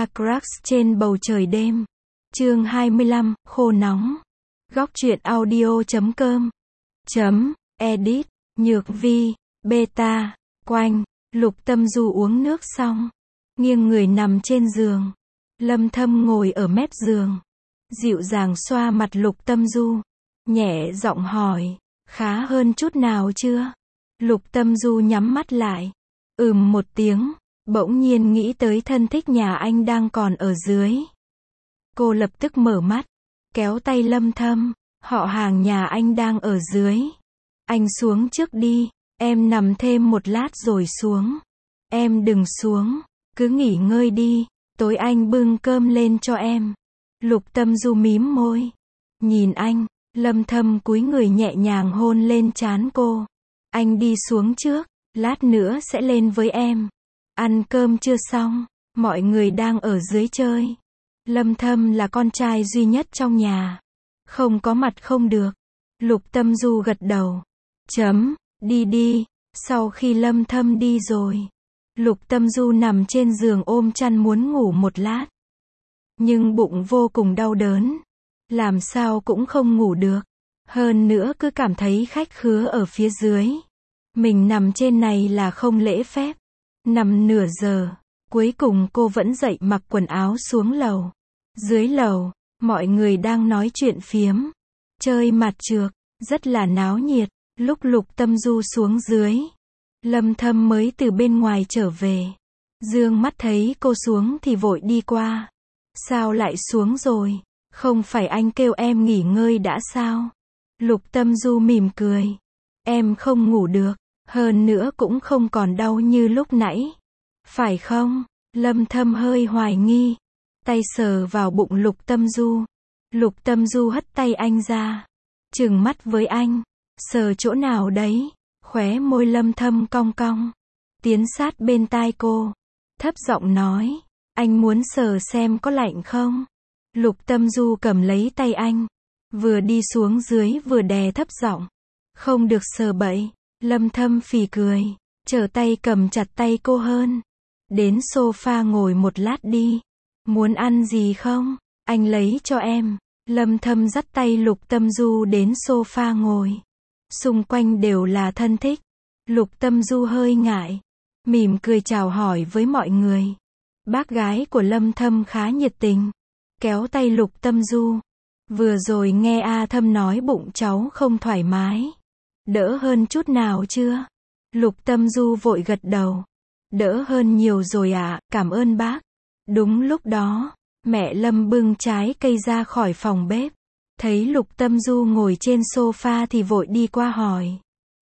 Hoa crush trên bầu trời đêm. Chương 25, khô nóng. Góc truyện audio.com. Edit, Nhược Vi, Beta, Quanh. Lục Tâm Du uống nước xong, nghiêng người nằm trên giường. Lâm Thâm ngồi ở mép giường, dịu dàng xoa mặt Lục Tâm Du, nhẹ giọng hỏi, khá hơn chút nào chưa? Lục Tâm Du nhắm mắt lại, một tiếng, bỗng nhiên nghĩ tới thân thích nhà anh đang còn ở dưới. Cô lập tức mở mắt, kéo tay Lâm Thâm, họ hàng nhà anh đang ở dưới. Anh xuống trước đi, em nằm thêm một lát rồi xuống. Em đừng xuống, cứ nghỉ ngơi đi, tối anh bưng cơm lên cho em. Lục Tâm Du mím môi, nhìn anh. Lâm Thâm cúi người nhẹ nhàng hôn lên trán cô. Anh đi xuống trước, lát nữa sẽ lên với em. Ăn cơm chưa xong, mọi người đang ở dưới chơi. Lâm Thâm là con trai duy nhất trong nhà, không có mặt không được. Lục Tâm Du gật đầu. Đi đi. Sau khi Lâm Thâm đi rồi, Lục Tâm Du nằm trên giường ôm chăn muốn ngủ một lát. Nhưng bụng vô cùng đau đớn, làm sao cũng không ngủ được. Hơn nữa cứ cảm thấy khách khứa ở phía dưới. Mình nằm trên này là không lễ phép. Nằm nửa giờ, cuối cùng cô vẫn dậy mặc quần áo xuống lầu. Dưới lầu, mọi người đang nói chuyện phiếm, chơi mặt trược, rất là náo nhiệt. Lúc Lục Tâm Du xuống dưới, Lâm Thâm mới từ bên ngoài trở về. Dương mắt thấy cô xuống thì vội đi qua. Sao lại xuống rồi? Không phải anh kêu em nghỉ ngơi đã sao? Lục Tâm Du mỉm cười. Em không ngủ được, hơn nữa cũng không còn đau như lúc nãy. Phải không? Lâm Thâm hơi hoài nghi. Tay sờ vào bụng Lục Tâm Du. Lục Tâm Du hất tay anh ra, trừng mắt với anh. Sờ chỗ nào đấy? Khóe môi Lâm Thâm cong cong, tiến sát bên tai cô, thấp giọng nói, anh muốn sờ xem có lạnh không? Lục Tâm Du cầm lấy tay anh, vừa đi xuống dưới vừa đè thấp giọng, không được sờ bậy. Lâm Thâm phì cười, trở tay cầm chặt tay cô hơn. Đến sofa ngồi một lát đi. Muốn ăn gì không? Anh lấy cho em. Lâm Thâm dắt tay Lục Tâm Du đến sofa ngồi. Xung quanh đều là thân thích. Lục Tâm Du hơi ngại, mỉm cười chào hỏi với mọi người. Bác gái của Lâm Thâm khá nhiệt tình, kéo tay Lục Tâm Du. Vừa rồi nghe A Thâm nói bụng cháu không thoải mái. Đỡ hơn chút nào chưa? Lục Tâm Du vội gật đầu. Đỡ hơn nhiều rồi ạ, cảm ơn bác. Đúng lúc đó, mẹ Lâm bưng trái cây ra khỏi phòng bếp. Thấy Lục Tâm Du ngồi trên sofa thì vội đi qua hỏi.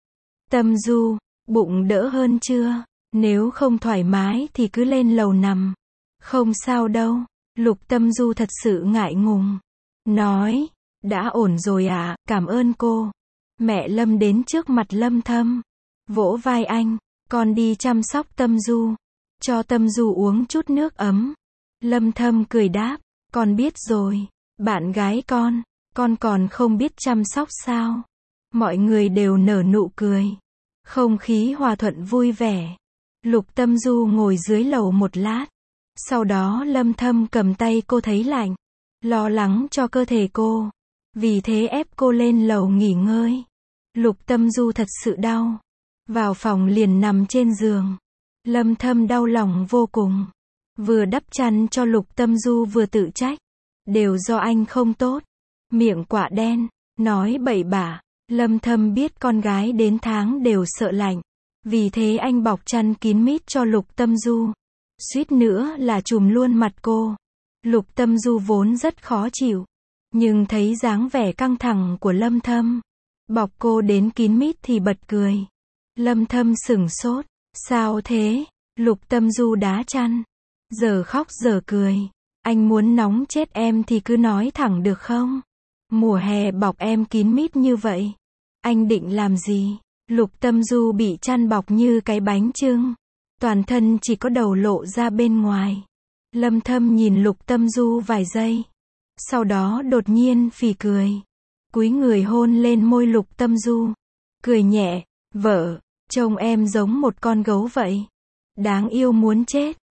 Tâm Du, bụng đỡ hơn chưa? Nếu không thoải mái thì cứ lên lầu nằm. Không sao đâu. Lục Tâm Du thật sự ngại ngùng, nói, đã ổn rồi ạ, cảm ơn cô. Mẹ Lâm đến trước mặt Lâm Thâm, vỗ vai anh, con đi chăm sóc Tâm Du, cho Tâm Du uống chút nước ấm. Lâm Thâm cười đáp, con biết rồi, bạn gái con còn không biết chăm sóc sao? Mọi người đều nở nụ cười, không khí hòa thuận vui vẻ. Lục Tâm Du ngồi dưới lầu một lát, sau đó Lâm Thâm cầm tay cô thấy lạnh, lo lắng cho cơ thể cô, vì thế ép cô lên lầu nghỉ ngơi. Lục Tâm Du thật sự đau, vào phòng liền nằm trên giường. Lâm Thâm đau lòng vô cùng, vừa đắp chăn cho Lục Tâm Du vừa tự trách, đều do anh không tốt, miệng quạ đen, nói bậy bạ. Lâm Thâm biết con gái đến tháng đều sợ lạnh, vì thế anh bọc chăn kín mít cho Lục Tâm Du, suýt nữa là trùm luôn mặt cô. Lục Tâm Du vốn rất khó chịu, nhưng thấy dáng vẻ căng thẳng của Lâm Thâm, bọc cô đến kín mít thì bật cười. Lâm Thâm sửng sốt, sao thế? Lục Tâm Du đá chăn, giờ khóc giờ cười. Anh muốn nóng chết em thì cứ nói thẳng được không? Mùa hè bọc em kín mít như vậy, anh định làm gì? Lục Tâm Du bị chăn bọc như cái bánh chưng, toàn thân chỉ có đầu lộ ra bên ngoài. Lâm Thâm nhìn Lục Tâm Du vài giây, sau đó đột nhiên phì cười, cúi người hôn lên môi Lục Tâm Du, cười nhẹ, vợ, trông em giống một con gấu vậy, đáng yêu muốn chết.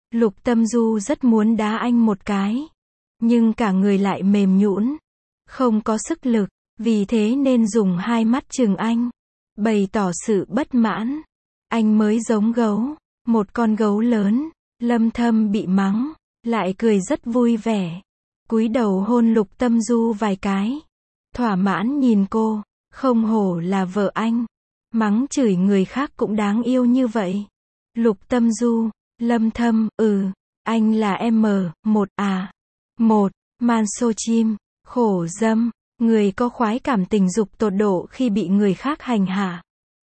Lục Tâm Du rất muốn đá anh một cái, nhưng cả người lại mềm nhũn, không có sức lực, vì thế nên dùng hai mắt trừng anh, bày tỏ sự bất mãn. Anh mới giống gấu, một con gấu lớn. Lâm Thâm bị mắng, lại cười rất vui vẻ, cúi đầu hôn Lục Tâm Du vài cái, thỏa mãn nhìn cô, không hổ là vợ anh, mắng chửi người khác cũng đáng yêu như vậy. Lục Tâm Du, Lâm Thâm, anh là M1 à? Một, Mansojim, khổ dâm, người có khoái cảm tình dục tột độ khi bị người khác hành hạ.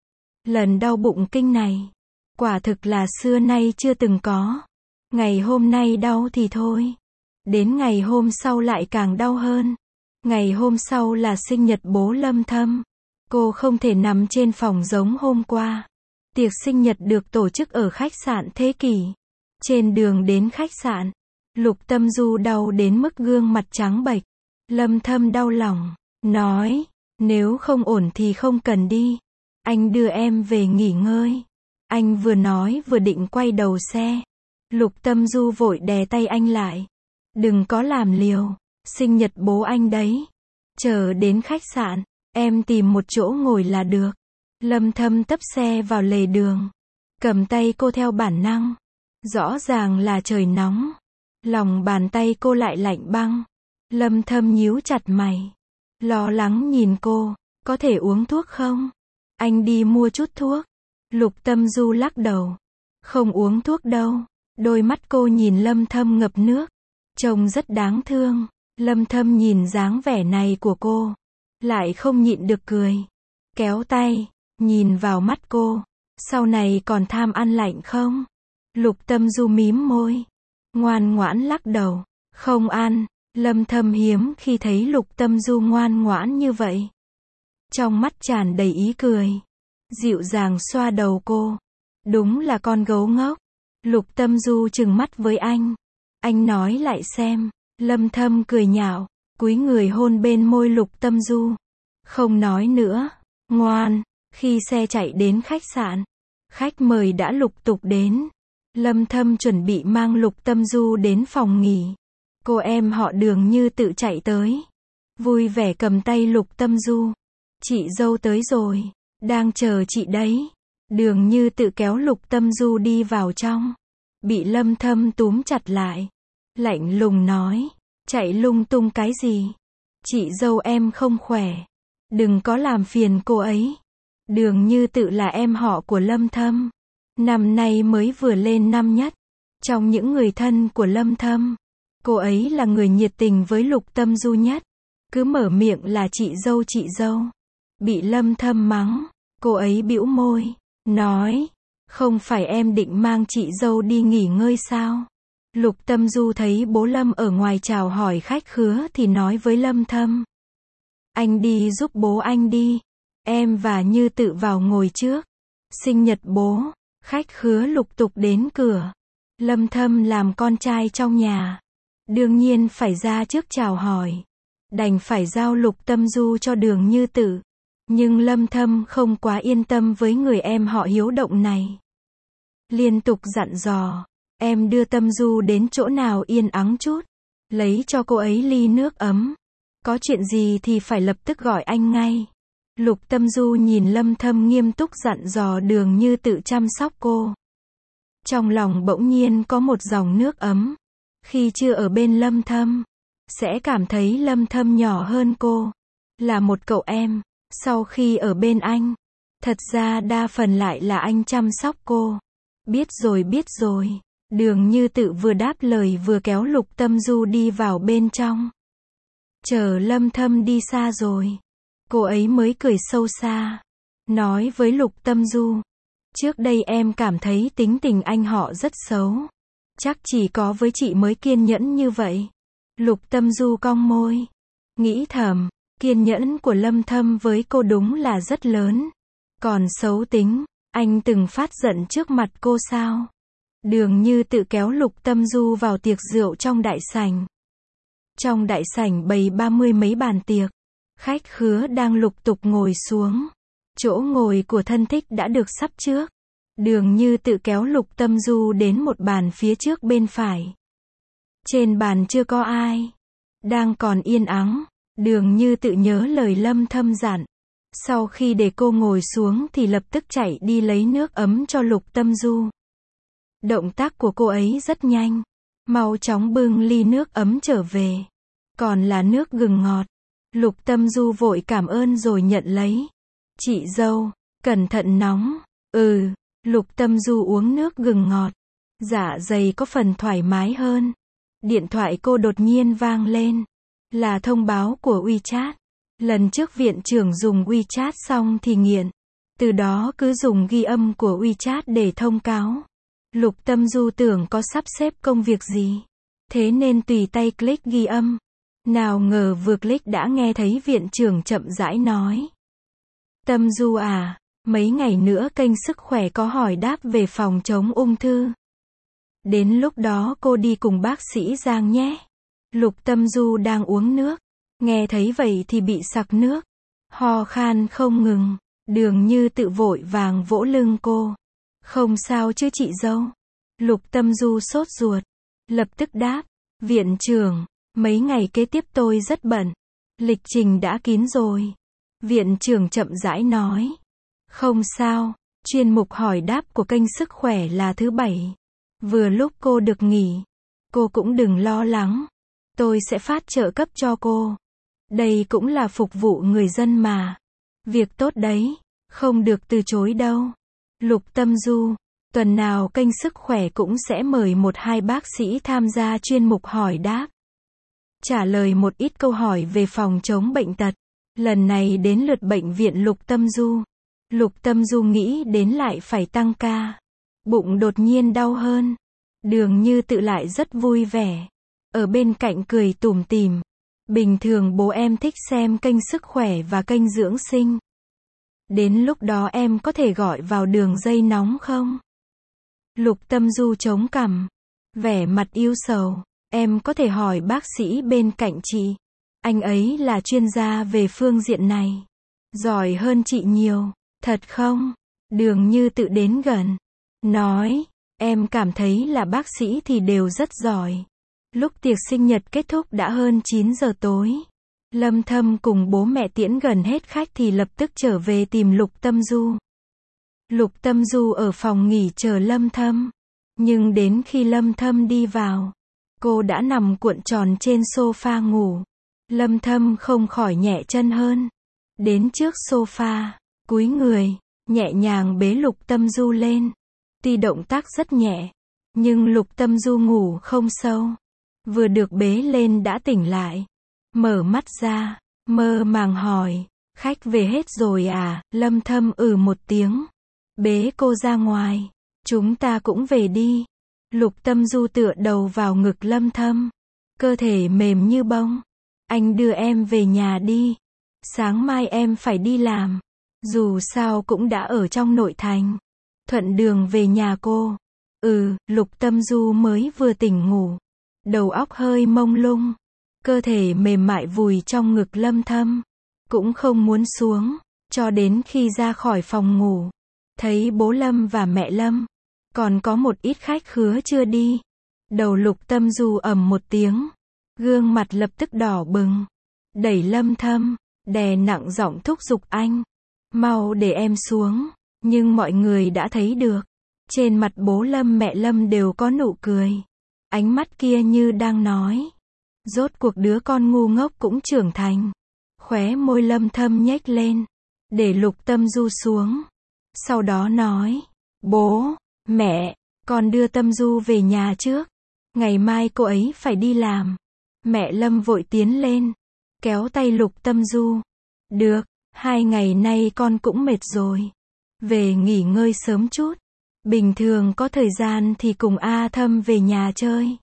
Lần đau bụng kinh này, quả thực là xưa nay chưa từng có. Ngày hôm nay đau thì thôi, đến ngày hôm sau lại càng đau hơn. Ngày hôm sau là sinh nhật bố Lâm Thâm. Cô không thể nằm trên phòng giống hôm qua. Tiệc sinh nhật được tổ chức ở khách sạn Thế Kỷ. Trên đường đến khách sạn, Lục Tâm Du đau đến mức gương mặt trắng bệch. Lâm Thâm đau lòng, nói, nếu không ổn thì không cần đi. Anh đưa em về nghỉ ngơi. Anh vừa nói vừa định quay đầu xe. Lục Tâm Du vội đè tay anh lại. Đừng có làm liều, sinh nhật bố anh đấy. Chờ đến khách sạn, em tìm một chỗ ngồi là được. Lâm Thâm tấp xe vào lề đường, cầm tay cô theo bản năng. Rõ ràng là trời nóng, lòng bàn tay cô lại lạnh băng. Lâm Thâm nhíu chặt mày, lo lắng nhìn cô, có thể uống thuốc không? Anh đi mua chút thuốc. Lục Tâm Du lắc đầu, không uống thuốc đâu. Đôi mắt cô nhìn Lâm Thâm ngập nước, trông rất đáng thương. Lâm Thâm nhìn dáng vẻ này của cô, lại không nhịn được cười, kéo tay, nhìn vào mắt cô, sau này còn tham ăn lạnh không? Lục Tâm Du mím môi, ngoan ngoãn lắc đầu, không ăn. Lâm Thâm hiếm khi thấy Lục Tâm Du ngoan ngoãn như vậy, trong mắt tràn đầy ý cười, dịu dàng xoa đầu cô, đúng là con gấu ngốc. Lục Tâm Du trừng mắt với anh nói lại xem. Lâm Thâm cười nhạo, cúi người hôn bên môi Lục Tâm Du, không nói nữa, ngoan. Khi xe chạy đến khách sạn, khách mời đã lục tục đến. Lâm Thâm chuẩn bị mang Lục Tâm Du đến phòng nghỉ. Cô em họ Đường Như Tự chạy tới, vui vẻ cầm tay Lục Tâm Du. Chị dâu tới rồi, đang chờ chị đấy. Đường Như Tự kéo Lục Tâm Du đi vào trong, bị Lâm Thâm túm chặt lại, lạnh lùng nói, chạy lung tung cái gì? Chị dâu em không khỏe, đừng có làm phiền cô ấy. Đường Như Tự là em họ của Lâm Thâm, năm nay mới vừa lên năm nhất. Trong những người thân của Lâm Thâm, cô ấy là người nhiệt tình với Lục Tâm Du nhất, cứ mở miệng là chị dâu. Bị Lâm Thâm mắng, cô ấy bĩu môi, nói, không phải em định mang chị dâu đi nghỉ ngơi sao? Lục Tâm Du thấy bố Lâm ở ngoài chào hỏi khách khứa thì nói với Lâm Thâm, anh đi giúp bố anh đi, em và Như Tự vào ngồi trước. Sinh nhật bố, khách khứa lục tục đến cửa. Lâm Thâm làm con trai trong nhà, đương nhiên phải ra trước chào hỏi, đành phải giao Lục Tâm Du cho Đường Như Tự. Nhưng Lâm Thâm không quá yên tâm với người em họ hiếu động này, liên tục dặn dò, em đưa Tâm Du đến chỗ nào yên ắng chút, lấy cho cô ấy ly nước ấm, có chuyện gì thì phải lập tức gọi anh ngay. Lục Tâm Du nhìn Lâm Thâm nghiêm túc dặn dò Đường Như Tự chăm sóc cô, trong lòng bỗng nhiên có một dòng nước ấm. Khi chưa ở bên Lâm Thâm, sẽ cảm thấy Lâm Thâm nhỏ hơn cô, là một cậu em. Sau khi ở bên anh, thật ra đa phần lại là anh chăm sóc cô. Biết rồi. Đường Như Tự vừa đáp lời vừa kéo Lục Tâm Du đi vào bên trong. Chờ Lâm Thâm đi xa rồi, cô ấy mới cười sâu xa, nói với Lục Tâm Du, trước đây em cảm thấy tính tình anh họ rất xấu, chắc chỉ có với chị mới kiên nhẫn như vậy. Lục Tâm Du cong môi, nghĩ thầm, kiên nhẫn của Lâm Thâm với cô đúng là rất lớn. Còn xấu tính, anh từng phát giận trước mặt cô sao? Đường Như Tự kéo Lục Tâm Du vào tiệc rượu trong đại sảnh. Trong đại sảnh bày 30 mấy bàn tiệc, khách khứa đang lục tục ngồi xuống. Chỗ ngồi của thân thích đã được sắp trước. Đường Như tự kéo Lục Tâm Du đến một bàn phía trước bên phải. Trên bàn chưa có ai. Đang còn yên ắng. Đường Như tự nhớ lời Lâm Thâm dặn. Sau khi để cô ngồi xuống thì lập tức chạy đi lấy nước ấm cho Lục Tâm Du. Động tác của cô ấy rất nhanh. Mau chóng bưng ly nước ấm trở về. Còn là nước gừng ngọt. Lục Tâm Du vội cảm ơn rồi nhận lấy. Chị dâu, cẩn thận nóng. Lục Tâm Du uống nước gừng ngọt. Dạ dày có phần thoải mái hơn. Điện thoại cô đột nhiên vang lên. Là thông báo của WeChat. Lần trước viện trưởng dùng WeChat xong thì nghiện. Từ đó cứ dùng ghi âm của WeChat để thông cáo. Lục Tâm Du tưởng có sắp xếp công việc gì. Thế nên tùy tay click ghi âm. Nào ngờ vừa click đã nghe thấy viện trưởng chậm rãi nói. Tâm Du à, mấy ngày nữa kênh Sức Khỏe có hỏi đáp về phòng chống ung thư. Đến lúc đó cô đi cùng bác sĩ Giang nhé. Lục Tâm Du đang uống nước. Nghe thấy vậy thì bị sặc nước. Ho khan không ngừng. Đường Như tự vội vàng vỗ lưng cô. Không sao chứ chị dâu. Lục Tâm Du sốt ruột. Lập tức đáp. Viện trưởng, mấy ngày kế tiếp tôi rất bận. Lịch trình đã kín rồi. Viện trưởng chậm rãi nói. Không sao, chuyên mục hỏi đáp của kênh Sức Khỏe là thứ 7. Vừa lúc cô được nghỉ. Cô cũng đừng lo lắng. Tôi sẽ phát trợ cấp cho cô. Đây cũng là phục vụ người dân mà. Việc tốt đấy, không được từ chối đâu. Lục Tâm Du, tuần nào kênh Sức Khỏe cũng sẽ mời 1-2 bác sĩ tham gia chuyên mục hỏi đáp. Trả lời một ít câu hỏi về phòng chống bệnh tật. Lần này đến lượt bệnh viện Lục Tâm Du. Lục Tâm Du nghĩ đến lại phải tăng ca. Bụng đột nhiên đau hơn. Đường Như tự lại rất vui vẻ. Ở bên cạnh cười tủm tỉm. Bình thường bố em thích xem kênh Sức Khỏe và kênh Dưỡng Sinh. Đến lúc đó em có thể gọi vào đường dây nóng không? Lục Tâm Du chống cằm. Vẻ mặt ưu sầu. Em có thể hỏi bác sĩ bên cạnh chị. Anh ấy là chuyên gia về phương diện này. Giỏi hơn chị nhiều. Thật không? Đường Như tự đến gần. Nói. Em cảm thấy là bác sĩ thì đều rất giỏi. Lúc tiệc sinh nhật kết thúc đã hơn 9 giờ tối. Lâm Thâm cùng bố mẹ tiễn gần hết khách thì lập tức trở về tìm Lục Tâm Du. Lục Tâm Du ở phòng nghỉ chờ Lâm Thâm. Nhưng đến khi Lâm Thâm đi vào, cô đã nằm cuộn tròn trên sofa ngủ. Lâm Thâm không khỏi nhẹ chân hơn. Đến trước sofa, cúi người, nhẹ nhàng bế Lục Tâm Du lên. Tuy động tác rất nhẹ, nhưng Lục Tâm Du ngủ không sâu. Vừa được bế lên đã tỉnh lại. Mở mắt ra, mơ màng hỏi, khách về hết rồi à? Lâm Thâm một tiếng. Bế cô ra ngoài. Chúng ta cũng về đi. Lục Tâm Du tựa đầu vào ngực Lâm Thâm. Cơ thể mềm như bông. Anh đưa em về nhà đi. Sáng mai em phải đi làm. Dù sao cũng đã ở trong nội thành. Thuận đường về nhà cô. Lục Tâm Du mới vừa tỉnh ngủ. Đầu óc hơi mông lung. Cơ thể mềm mại vùi trong ngực Lâm Thâm. Cũng không muốn xuống. Cho đến khi ra khỏi phòng ngủ. Thấy bố Lâm và mẹ Lâm. Còn có một ít khách khứa chưa đi. Đầu Lục Tâm Du ầm một tiếng. Gương mặt lập tức đỏ bừng. Đẩy Lâm Thâm. Đè nặng giọng thúc giục anh. Mau để em xuống. Nhưng mọi người đã thấy được. Trên mặt bố Lâm mẹ Lâm đều có nụ cười. Ánh mắt kia như đang nói. Rốt cuộc đứa con ngu ngốc cũng trưởng thành. Khóe môi Lâm Thâm nhếch lên. Để Lục Tâm Du xuống. Sau đó nói. Bố, mẹ, con đưa Tâm Du về nhà trước. Ngày mai cô ấy phải đi làm. Mẹ Lâm vội tiến lên. Kéo tay Lục Tâm Du. Được, 2 ngày nay con cũng mệt rồi. Về nghỉ ngơi sớm chút. Bình thường có thời gian thì cùng A Thâm về nhà chơi.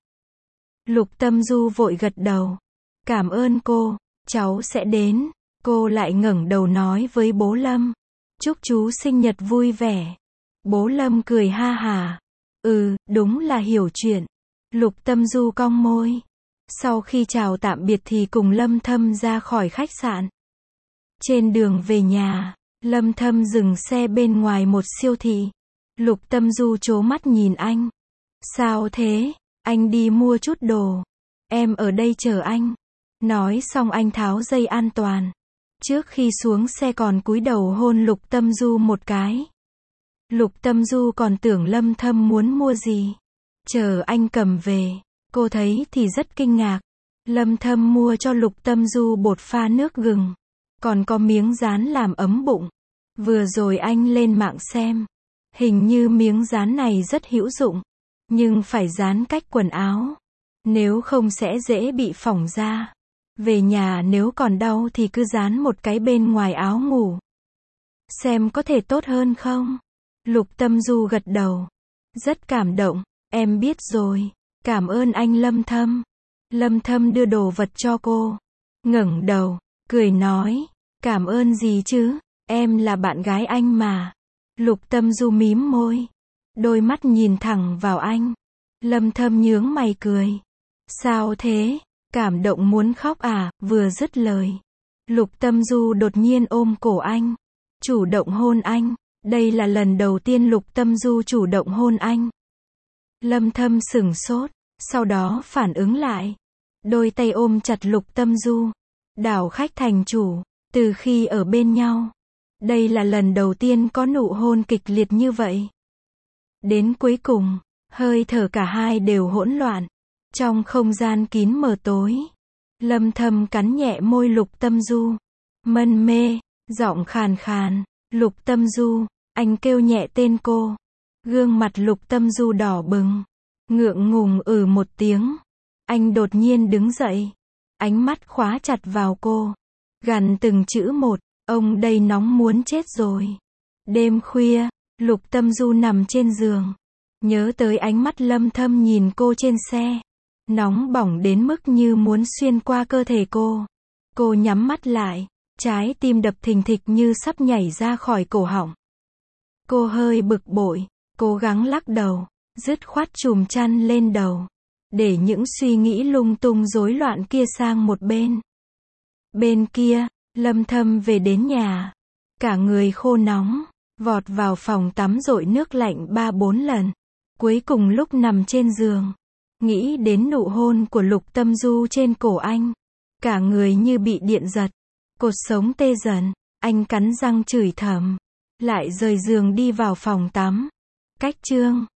Lục Tâm Du vội gật đầu. Cảm ơn cô, cháu sẽ đến. Cô lại ngẩng đầu nói với bố Lâm. Chúc chú sinh nhật vui vẻ. Bố Lâm cười ha hả. Đúng là hiểu chuyện. Lục Tâm Du cong môi. Sau khi chào tạm biệt thì cùng Lâm Thâm ra khỏi khách sạn. Trên đường về nhà, Lâm Thâm dừng xe bên ngoài một siêu thị. Lục Tâm Du trố mắt nhìn anh. Sao thế? Anh đi mua chút đồ. Em ở đây chờ anh. Nói xong anh tháo dây an toàn. Trước khi xuống xe còn cúi đầu hôn Lục Tâm Du một cái. Lục Tâm Du còn tưởng Lâm Thâm muốn mua gì. Chờ anh cầm về. Cô thấy thì rất kinh ngạc. Lâm Thâm mua cho Lục Tâm Du bột pha nước gừng. Còn có miếng dán làm ấm bụng. Vừa rồi anh lên mạng xem. Hình như miếng dán này rất hữu dụng. Nhưng phải dán cách quần áo. Nếu không sẽ dễ bị phỏng da. Về nhà nếu còn đau thì cứ dán một cái bên ngoài áo ngủ. Xem có thể tốt hơn không? Lục Tâm Du gật đầu. Rất cảm động. Em biết rồi. Cảm ơn anh Lâm Thâm. Lâm Thâm đưa đồ vật cho cô. Ngẩng đầu, cười nói. Cảm ơn gì chứ? Em là bạn gái anh mà. Lục Tâm Du mím môi. Đôi mắt nhìn thẳng vào anh. Lâm Thâm nhướng mày cười. Sao thế? Cảm động muốn khóc à? Vừa dứt lời. Lục Tâm Du đột nhiên ôm cổ anh. Chủ động hôn anh. Đây là lần đầu tiên Lục Tâm Du chủ động hôn anh. Lâm Thâm sửng sốt. Sau đó phản ứng lại. Đôi tay ôm chặt Lục Tâm Du. Đảo khách thành chủ. Từ khi ở bên nhau. Đây là lần đầu tiên có nụ hôn kịch liệt như vậy. Đến cuối cùng, hơi thở cả hai đều hỗn loạn. Trong không gian kín mờ tối. Lâm Thâm cắn nhẹ môi Lục Tâm Du. Mân mê, giọng khàn khàn. Lục Tâm Du, anh kêu nhẹ tên cô. Gương mặt Lục Tâm Du đỏ bừng. Ngượng ngùng một tiếng. Anh đột nhiên đứng dậy. Ánh mắt khóa chặt vào cô. Gằn từng chữ một. Ông đây nóng muốn chết rồi. Đêm khuya, Lục Tâm Du nằm trên giường. Nhớ tới ánh mắt Lâm Thâm nhìn cô trên xe. Nóng bỏng đến mức như muốn xuyên qua cơ thể cô. Cô nhắm mắt lại. Trái tim đập thình thịch như sắp nhảy ra khỏi cổ họng. Cô hơi bực bội. Cố gắng lắc đầu. Dứt khoát chùm chăn lên đầu. Để những suy nghĩ lung tung rối loạn kia sang một bên. Bên kia, Lâm Thâm về đến nhà. Cả người khô nóng. Vọt vào phòng tắm dội nước lạnh 3-4 lần. Cuối cùng lúc nằm trên giường. Nghĩ đến nụ hôn của Lục Tâm Du trên cổ anh. Cả người như bị điện giật. Cột sống tê dần. Anh cắn răng chửi thầm. Lại rời giường đi vào phòng tắm. Cách chương